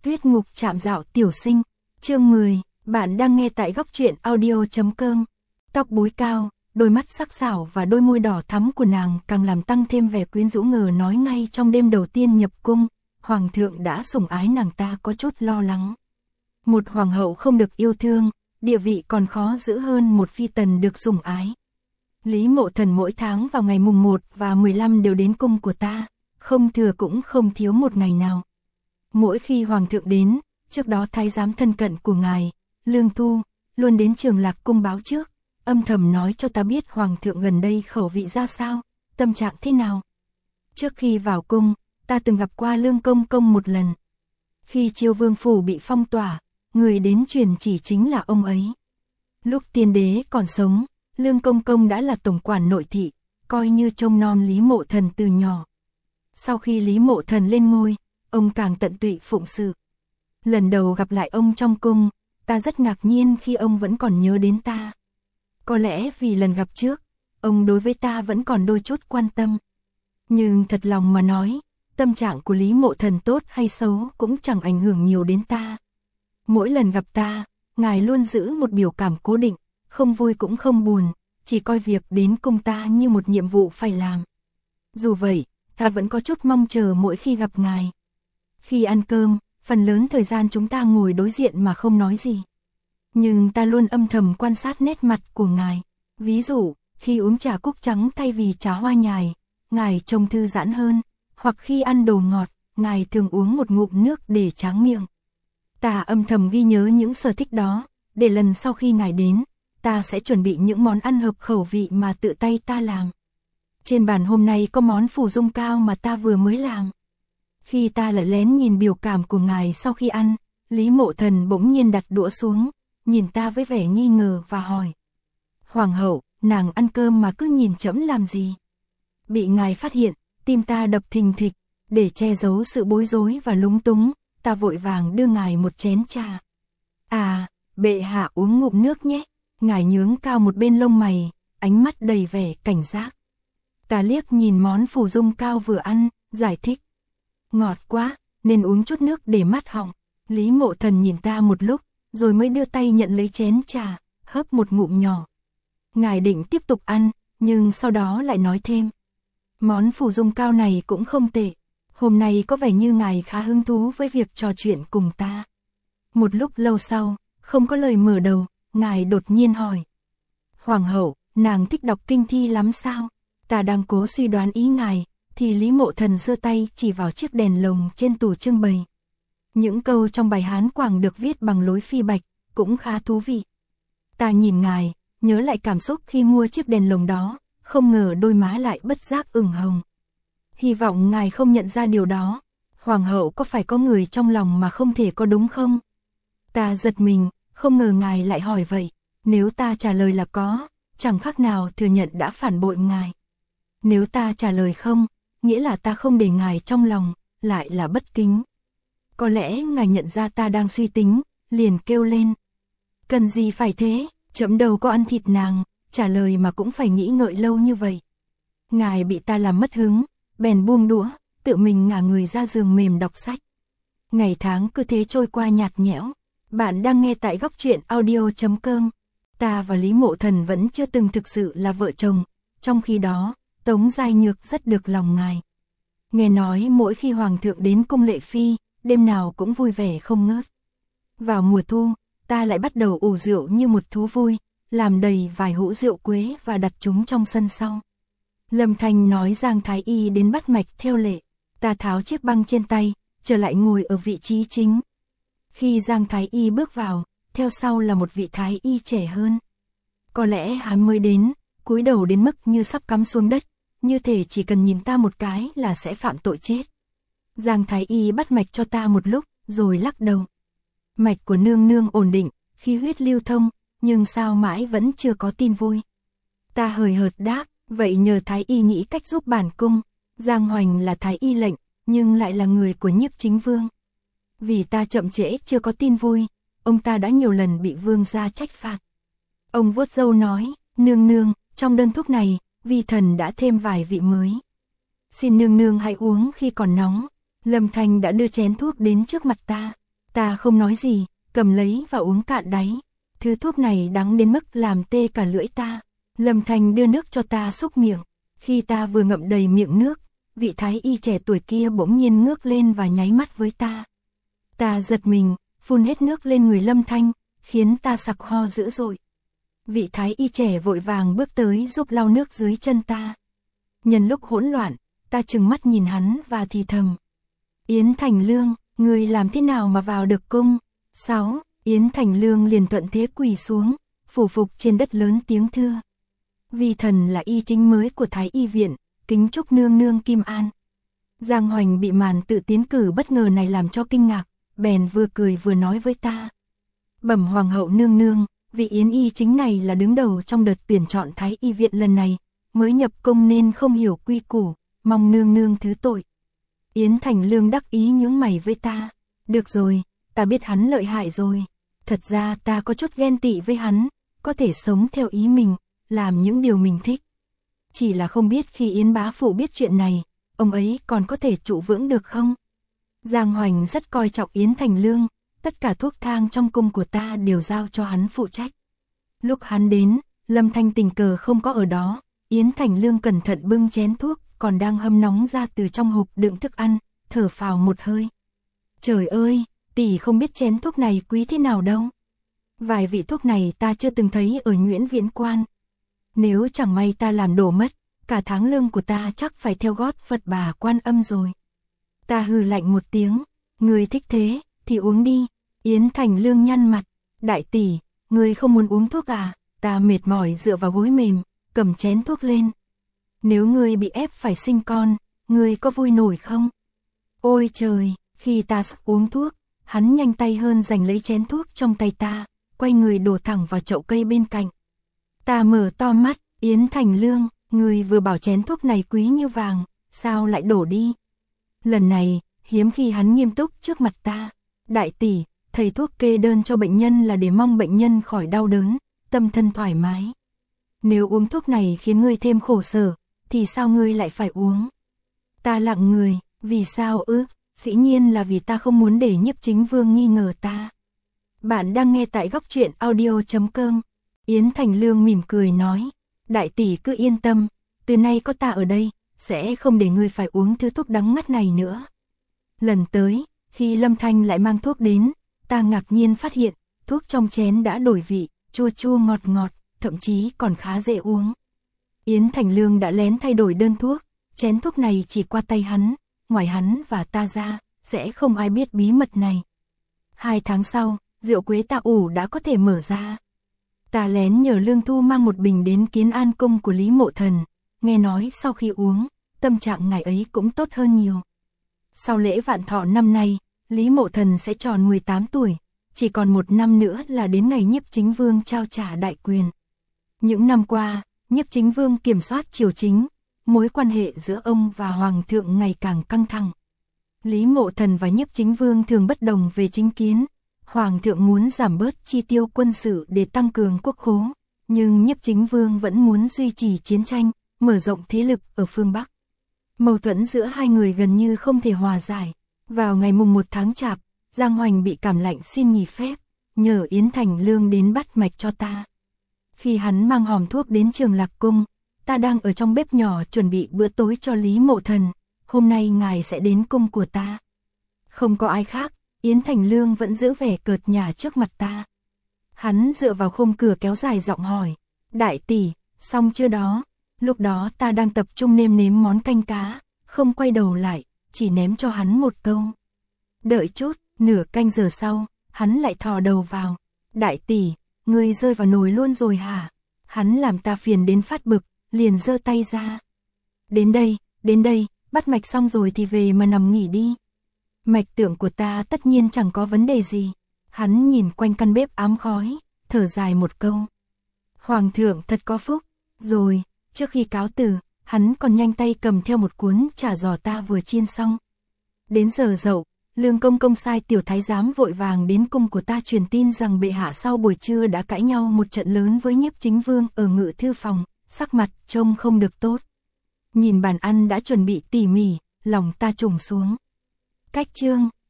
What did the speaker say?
Tuyết ngục trạm dạo tiểu sinh, chương 10, bạn đang nghe tại góc truyện audio.com. Tóc búi cao, đôi mắt sắc sảo và đôi môi đỏ thắm của nàng càng làm tăng thêm vẻ quyến rũ. Ngờ nói ngay trong đêm đầu tiên nhập cung, hoàng thượng đã sủng ái nàng, ta có chút lo lắng. Một hoàng hậu không được yêu thương, địa vị còn khó giữ hơn một phi tần được sủng ái. Lý Mộ Thần mỗi tháng vào ngày mùng 1 và 15 đều đến cung của ta, không thừa cũng không thiếu một ngày nào. Mỗi khi hoàng thượng đến, trước đó thái giám thân cận của ngài, Lương Thu, luôn đến Trường Lạc cung báo trước, âm thầm nói cho ta biết hoàng thượng gần đây khẩu vị ra sao, tâm trạng thế nào. Trước khi vào cung, ta từng gặp qua Lương Công Công một lần. Khi Chiêu Vương phủ bị phong tỏa, người đến truyền chỉ chính là ông ấy. Lúc tiên đế còn sống, Lương Công Công đã là tổng quản nội thị, coi như trông nom Lý Mộ Thần từ nhỏ. Sau khi Lý Mộ Thần lên ngôi, ông càng tận tụy phụng sự. Lần đầu gặp lại ông trong cung, ta rất ngạc nhiên khi ông vẫn còn nhớ đến ta. Có lẽ vì lần gặp trước, ông đối với ta vẫn còn đôi chút quan tâm. Nhưng thật lòng mà nói, tâm trạng của Lý Mộ Thần tốt hay xấu cũng chẳng ảnh hưởng nhiều đến ta. Mỗi lần gặp ta, ngài luôn giữ một biểu cảm cố định, không vui cũng không buồn, chỉ coi việc đến cung ta như một nhiệm vụ phải làm. Dù vậy, ta vẫn có chút mong chờ mỗi khi gặp ngài. Khi ăn cơm, phần lớn thời gian chúng ta ngồi đối diện mà không nói gì. Nhưng ta luôn âm thầm quan sát nét mặt của ngài. Ví dụ, khi uống trà cúc trắng thay vì trà hoa nhài, ngài trông thư giãn hơn, hoặc khi ăn đồ ngọt, ngài thường uống một ngụm nước để tráng miệng. Ta âm thầm ghi nhớ những sở thích đó, để lần sau khi ngài đến, ta sẽ chuẩn bị những món ăn hợp khẩu vị mà tự tay ta làm. Trên bàn hôm nay có món phù dung cao mà ta vừa mới làm. Khi ta lại lén nhìn biểu cảm của ngài sau khi ăn, Lý Mộ Thần bỗng nhiên đặt đũa xuống, nhìn ta với vẻ nghi ngờ và hỏi. Hoàng hậu, nàng ăn cơm mà cứ nhìn trẫm làm gì? Bị ngài phát hiện, tim ta đập thình thịch, để che giấu sự bối rối và lúng túng, ta vội vàng đưa ngài một chén trà. À, bệ hạ uống ngụm nước nhé. Ngài nhướng cao một bên lông mày, ánh mắt đầy vẻ cảnh giác. Ta liếc nhìn món phù dung cao vừa ăn, giải thích. Ngọt quá, nên uống chút nước để mát họng. Lý Mộ Thần nhìn ta một lúc, rồi mới đưa tay nhận lấy chén trà, hớp một ngụm nhỏ. Ngài định tiếp tục ăn, nhưng sau đó lại nói thêm. Món phù dung cao này cũng không tệ. Hôm nay có vẻ như ngài khá hứng thú với việc trò chuyện cùng ta. Một lúc lâu sau, không có lời mở đầu, ngài đột nhiên hỏi. Hoàng hậu, nàng thích đọc kinh thi lắm sao? Ta đang cố suy đoán ý ngài, thì Lý Mộ Thần giơ tay chỉ vào chiếc đèn lồng trên tủ trưng bày. Những câu trong bài Hán Quảng được viết bằng lối phi bạch, cũng khá thú vị. Ta nhìn ngài, nhớ lại cảm xúc khi mua chiếc đèn lồng đó, không ngờ đôi má lại bất giác ửng hồng. Hy vọng ngài không nhận ra điều đó. Hoàng hậu có phải có người trong lòng mà không thể có đúng không? Ta giật mình, không ngờ ngài lại hỏi vậy. Nếu ta trả lời là có, chẳng khác nào thừa nhận đã phản bội ngài. Nếu ta trả lời không, nghĩa là ta không để ngài trong lòng, lại là bất kính. Có lẽ ngài nhận ra ta đang suy tính, liền kêu lên. Cần gì phải thế, trẫm đâu có ăn thịt nàng, trả lời mà cũng phải nghĩ ngợi lâu như vậy. Ngài bị ta làm mất hứng, bèn buông đũa, tự mình ngả người ra giường mềm đọc sách. Ngày tháng cứ thế trôi qua nhạt nhẽo. Bạn đang nghe tại góc truyện audio.com. Ta và Lý Mộ Thần vẫn chưa từng thực sự là vợ chồng, trong khi đó, Tống Giai Nhược rất được lòng ngài. Nghe nói mỗi khi hoàng thượng đến cung lệ phi, đêm nào cũng vui vẻ không ngớt. Vào mùa thu, ta lại bắt đầu ủ rượu như một thú vui, làm đầy vài hũ rượu quế và đặt chúng trong sân sau. Lâm Thanh nói Giang Thái Y đến bắt mạch theo lệ, ta tháo chiếc băng trên tay, trở lại ngồi ở vị trí chính. Khi Giang Thái Y bước vào, theo sau là một vị Thái Y trẻ hơn. Có lẽ hắn mới đến, cúi đầu đến mức như sắp cắm xuống đất, như thể chỉ cần nhìn ta một cái là sẽ phạm tội chết. Giang Thái Y bắt mạch cho ta một lúc, rồi lắc đầu. Mạch của nương nương ổn định, khí huyết lưu thông, nhưng sao mãi vẫn chưa có tin vui. Ta hời hợt đáp, vậy nhờ Thái Y nghĩ cách giúp bản cung. Giang Hoành là Thái Y lệnh, nhưng lại là người của Nhiếp Chính Vương. Vì ta chậm trễ chưa có tin vui, ông ta đã nhiều lần bị vương gia trách phạt. Ông vuốt râu nói, nương nương, trong đơn thuốc này, vi thần đã thêm vài vị mới. Xin nương nương hãy uống khi còn nóng. Lâm Thanh đã đưa chén thuốc đến trước mặt ta. Ta không nói gì, cầm lấy và uống cạn đáy. Thứ thuốc này đắng đến mức làm tê cả lưỡi ta. Lâm Thanh đưa nước cho ta xúc miệng. Khi ta vừa ngậm đầy miệng nước, vị thái y trẻ tuổi kia bỗng nhiên ngước lên và nháy mắt với ta. Ta giật mình, phun hết nước lên người Lâm Thanh, khiến ta sặc ho dữ dội. Vị thái y trẻ vội vàng bước tới giúp lau nước dưới chân ta. Nhân lúc hỗn loạn, ta trừng mắt nhìn hắn và thì thầm. Yến Thành Lương, người làm thế nào mà vào được cung? 6. Yến Thành Lương liền thuận thế quỳ xuống, phủ phục trên đất lớn tiếng thưa. Vi thần là y chính mới của Thái y viện, kính chúc nương nương kim an. Giang Hoành bị màn tự tiến cử bất ngờ này làm cho kinh ngạc, bèn vừa cười vừa nói với ta. Bẩm hoàng hậu nương nương, vị Yến y chính này là đứng đầu trong đợt tuyển chọn Thái y viện lần này, mới nhập cung nên không hiểu quy củ, mong nương nương thứ tội. Yến Thành Lương đắc ý nhướng mày với ta. Được rồi, ta biết hắn lợi hại rồi. Thật ra ta có chút ghen tị với hắn, có thể sống theo ý mình, làm những điều mình thích. Chỉ là không biết khi Yến bá phụ biết chuyện này, ông ấy còn có thể trụ vững được không? Giang Hoành rất coi trọng Yến Thành Lương, tất cả thuốc thang trong cung của ta đều giao cho hắn phụ trách. Lúc hắn đến, Lâm Thanh tình cờ không có ở đó, Yến Thành Lương cẩn thận bưng chén thuốc còn đang hâm nóng ra từ trong hộp đựng thức ăn, thở phào một hơi. Trời ơi, tỷ không biết chén thuốc này quý thế nào đâu. Vài vị thuốc này ta chưa từng thấy ở Nguyễn Viễn Quan. Nếu chẳng may ta làm đổ mất, cả tháng lương của ta chắc phải theo gót Phật Bà Quan Âm rồi. Ta hừ lạnh một tiếng, người thích thế, thì uống đi. Yến Thành Lương nhăn mặt, đại tỷ, người không muốn uống thuốc à? Ta mệt mỏi dựa vào gối mềm, cầm chén thuốc lên. Nếu ngươi bị ép phải sinh con, ngươi có vui nổi không? Ôi trời, khi ta sắp uống thuốc, hắn nhanh tay hơn giành lấy chén thuốc trong tay ta, quay người đổ thẳng vào chậu cây bên cạnh. Ta mở to mắt, Yến Thành Lương, ngươi vừa bảo chén thuốc này quý như vàng, sao lại đổ đi? Lần này, hiếm khi hắn nghiêm túc trước mặt ta. Đại tỷ, thầy thuốc kê đơn cho bệnh nhân là để mong bệnh nhân khỏi đau đớn, tâm thân thoải mái. Nếu uống thuốc này khiến ngươi thêm khổ sở, thì sao ngươi lại phải uống? Ta lặng người, vì sao ư? Dĩ nhiên là vì ta không muốn để Nhiếp Chính Vương nghi ngờ ta. Bạn đang nghe tại góc truyện audio.com. Yến Thành Lương mỉm cười nói, đại tỷ cứ yên tâm, từ nay có ta ở đây, sẽ không để ngươi phải uống thứ thuốc đắng ngắt này nữa. Lần tới, khi Lâm Thanh lại mang thuốc đến, ta ngạc nhiên phát hiện, thuốc trong chén đã đổi vị, chua chua ngọt ngọt, thậm chí còn khá dễ uống. Yến Thành Lương đã lén thay đổi đơn thuốc, chén thuốc này chỉ qua tay hắn, ngoài hắn và ta ra, sẽ không ai biết bí mật này. 2 tháng sau, rượu quế tạ ủ đã có thể mở ra. Ta lén nhờ Lương Thu mang một bình đến Kiến An cung của Lý Mộ Thần, nghe nói sau khi uống, tâm trạng ngày ấy cũng tốt hơn nhiều. Sau lễ vạn thọ năm nay, Lý Mộ Thần sẽ tròn 18 tuổi, chỉ còn 1 năm nữa là đến ngày Nhiếp Chính Vương trao trả đại quyền. Những năm qua, Nhiếp Chính Vương kiểm soát triều chính, mối quan hệ giữa ông và Hoàng thượng ngày càng căng thẳng. Lý Mộ Thần và Nhiếp Chính Vương thường bất đồng về chính kiến. Hoàng thượng muốn giảm bớt chi tiêu quân sự để tăng cường quốc khố, nhưng Nhiếp Chính Vương vẫn muốn duy trì chiến tranh, mở rộng thế lực ở phương Bắc. Mâu thuẫn giữa hai người gần như không thể hòa giải. Vào ngày mùng 1 tháng Chạp, Giang Hoành bị cảm lạnh xin nghỉ phép, nhờ Yến Thành Lương đến bắt mạch cho ta. Khi hắn mang hòm thuốc đến Trường Lạc Cung, ta đang ở trong bếp nhỏ chuẩn bị bữa tối cho Lý Mộ Thần. Hôm nay ngài sẽ đến cung của ta. Không có ai khác, Yến Thành Lương vẫn giữ vẻ cợt nhả trước mặt ta. Hắn dựa vào khung cửa kéo dài giọng hỏi, đại tỷ, xong chưa đó? Lúc đó ta đang tập trung nêm nếm món canh cá, không quay đầu lại, chỉ ném cho hắn một câu. Đợi chút, nửa canh giờ sau, hắn lại thò đầu vào. Đại tỷ, ngươi rơi vào nồi luôn rồi hả? Hắn làm ta phiền đến phát bực, liền giơ tay ra. Đến đây, bắt mạch xong rồi thì về mà nằm nghỉ đi. Mạch tượng của ta tất nhiên chẳng có vấn đề gì. Hắn nhìn quanh căn bếp ám khói, thở dài một câu. Hoàng thượng thật có phúc. Rồi, trước khi cáo từ, hắn còn nhanh tay cầm theo một cuốn chả giò ta vừa chiên xong. Đến giờ dậu, Lương Công Công sai tiểu thái giám vội vàng đến cung của ta truyền tin rằng bệ hạ sau buổi trưa đã cãi nhau một trận lớn với Nhiếp Chính Vương ở ngự thư phòng, sắc mặt trông không được tốt. Nhìn bàn ăn đã chuẩn bị tỉ mỉ, lòng ta trùng xuống. Cách chương